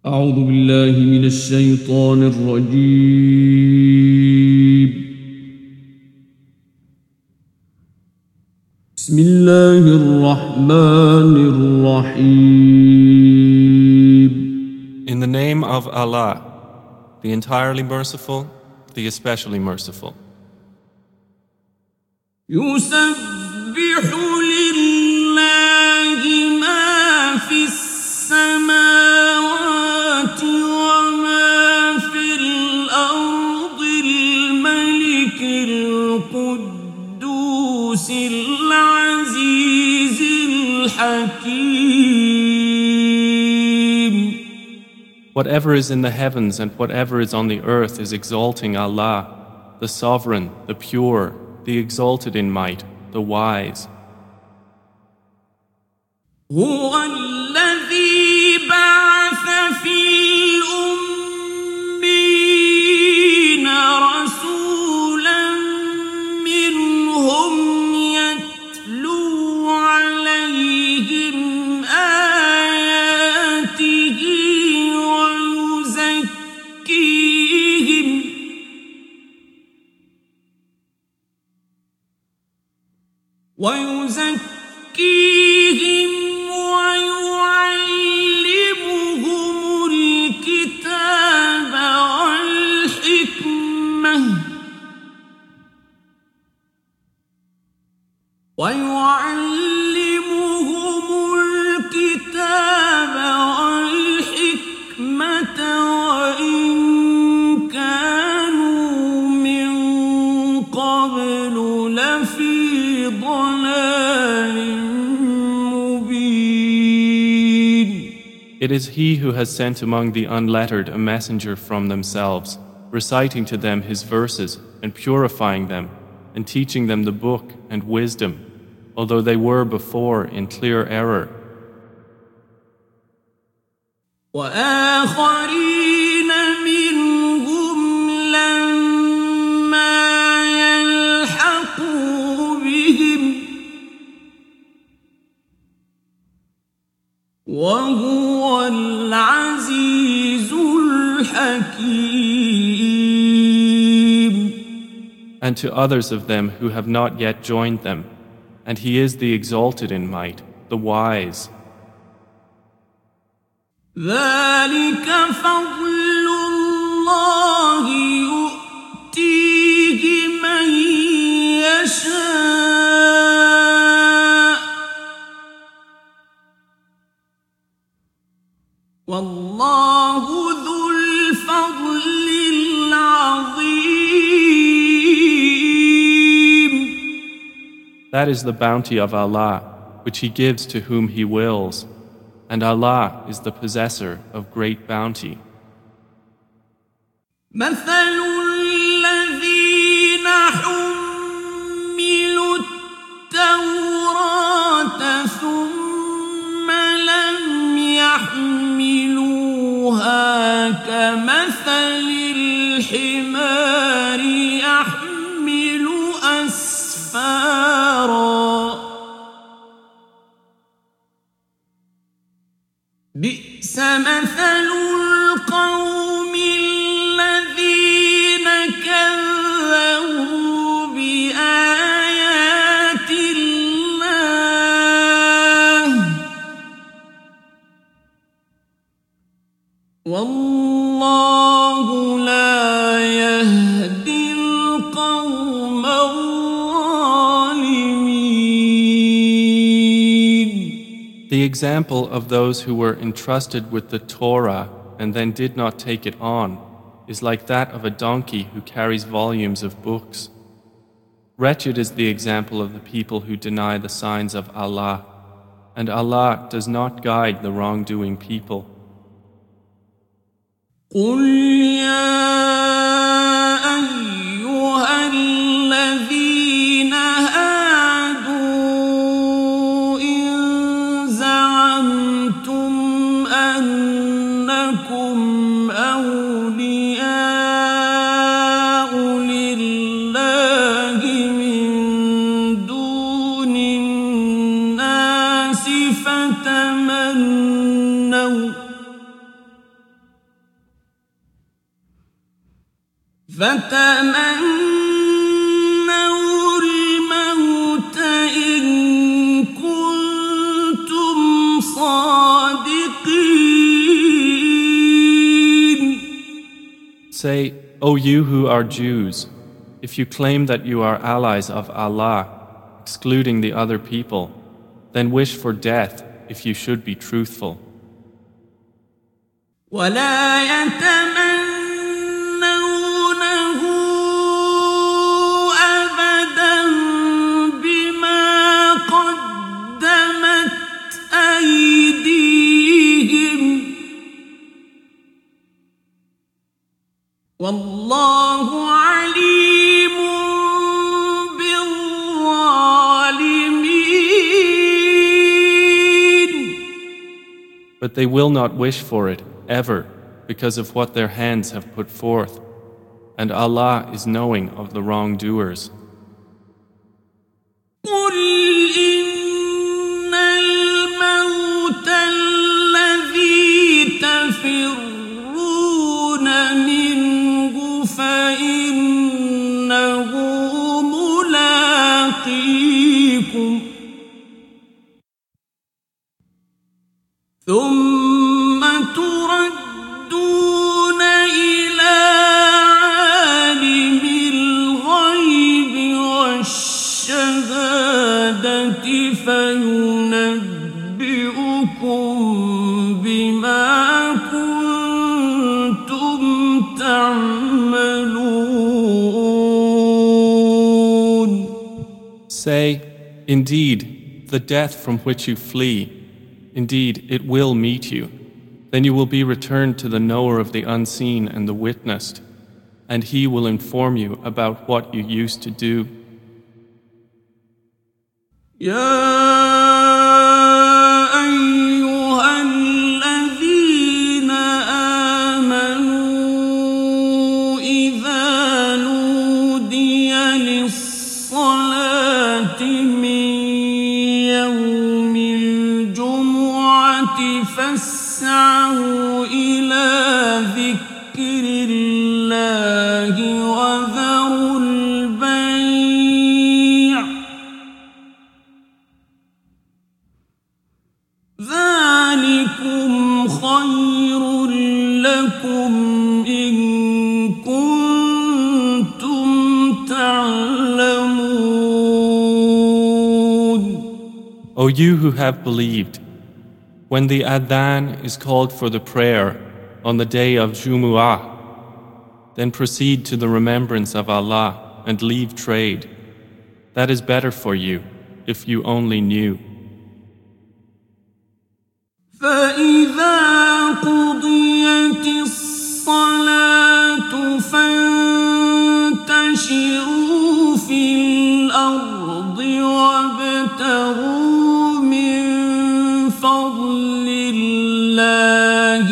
أعوذ بالله من الشيطان الرجيم. بسم الله الرحمن الرحيم. In the name of Allah, the entirely merciful, the especially merciful. يسبح لله ما في السماوات وما في الأرض الملك القدوس العزيز الحكيم. Whatever is in the heavens and whatever is on the earth is exalting Allah, the sovereign, the pure, the exalted in might, the wise. هو الذي بعث في الأميين رسولا منهم يتلو عليهم آياته ويزكيهم ويعلمهم الكتاب والحكمة وإن كانوا من قبل لفي ضلال مبين. It is He who has sent among the unlettered a messenger from themselves, reciting to them His verses and purifying them, and teaching them the book and wisdom, although they were before in clear error. وآخرين منهم لما يلحقوا بهم وهو العزيز الحكيم. And to others of them who have not yet joined them, and He is the exalted in might, the wise. ذلك فضل الله يؤتيه من يشاء والله ذو الفضل العظيم. That is the bounty of Allah, which He gives to whom He wills, and Allah is the possessor of great bounty. مثل الذين حملوا التوراة ثم لم يحملوها كمثل الحمار يحمل أسفارا بئس مثل القوم الذين كذبوا بآيات الله والله لا يهدي القوم الظالمين. The example of those who were entrusted with the Torah and then did not take it on is like that of a donkey who carries volumes of books. Wretched is the example of the people who deny the signs of Allah, and Allah does not guide the wrongdoing people. قل يا أيها الذين هادوا إن زعمتم أنكم أولياء لله من دون الناس فتمنوا فتمنوا الموت إن كنتم صادقين. Say, O you who are Jews, if you claim that you are allies of Allah, excluding the other people, then wish for death if you should be truthful. ولا يتمنونه أبدا بما قدمت أيديهم والله عليم بالظالمين. But they will not wish for it ever because of what their hands have put forth, and Allah is knowing of the wrongdoers. قل إن الموت الذي تفرون منه فإنه ملاقيكم ثم تردون إلى عالم الغيب والشهادة فينبئكم بما كنتم تعملون. Say, indeed, the death from which you flee, indeed, it will meet you. Then you will be returned to the knower of the unseen and the witnessed, and he will inform you about what you used to do. يا أيها الذين آمنوا إذا نودي للصلاة من يوم الجمعة فاسعوا إلى ذكر الله وذروا البيع ذلكم خير لكم إن كنتم تعلمون. O you who have believed, when the adhan is called for the prayer on the day of Jumu'ah, then proceed to the remembrance of Allah and leave trade. That is better for you if you only knew. فإذا قضيت الصلاة فانتشروا في الأرض وابتغوا من فضل الله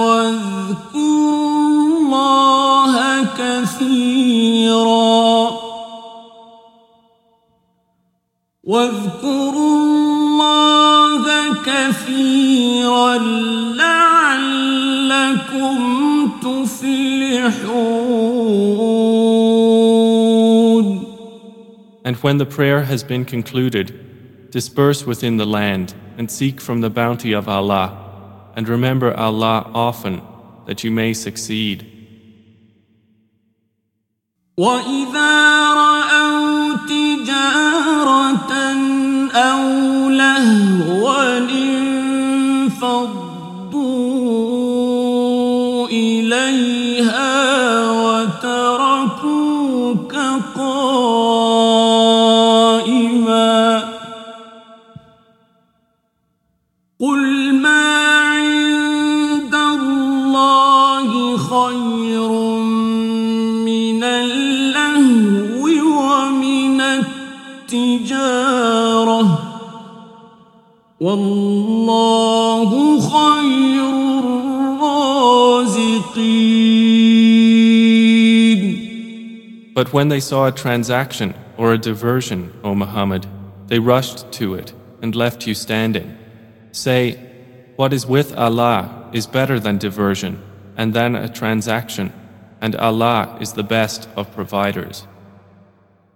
واذكروا الله كثيرا لعلكم تفلحون. And when the prayer has been concluded, disperse within the land and seek from the bounty of Allah, and remember Allah often that you may succeed. وَإِذَا رَأَوْا تِجَارَةً أَوْ لَهْوًا انفَضُّوا إِلَيْهَا وَتَرَكُوكَ قَائِمًا قُلْ مَا عِندَ اللَّهِ خَيْرٌ مِّنَ اللَّهْوِ وَمِنَ التِّجَارَةِ وَاللَّهُ خَيْرُ الرَّازِقِينَ. But when they saw a transaction or a diversion, O Muhammad, they rushed to it and left you standing. Say, what is with Allah is better than diversion and than a transaction, and Allah is the best of providers.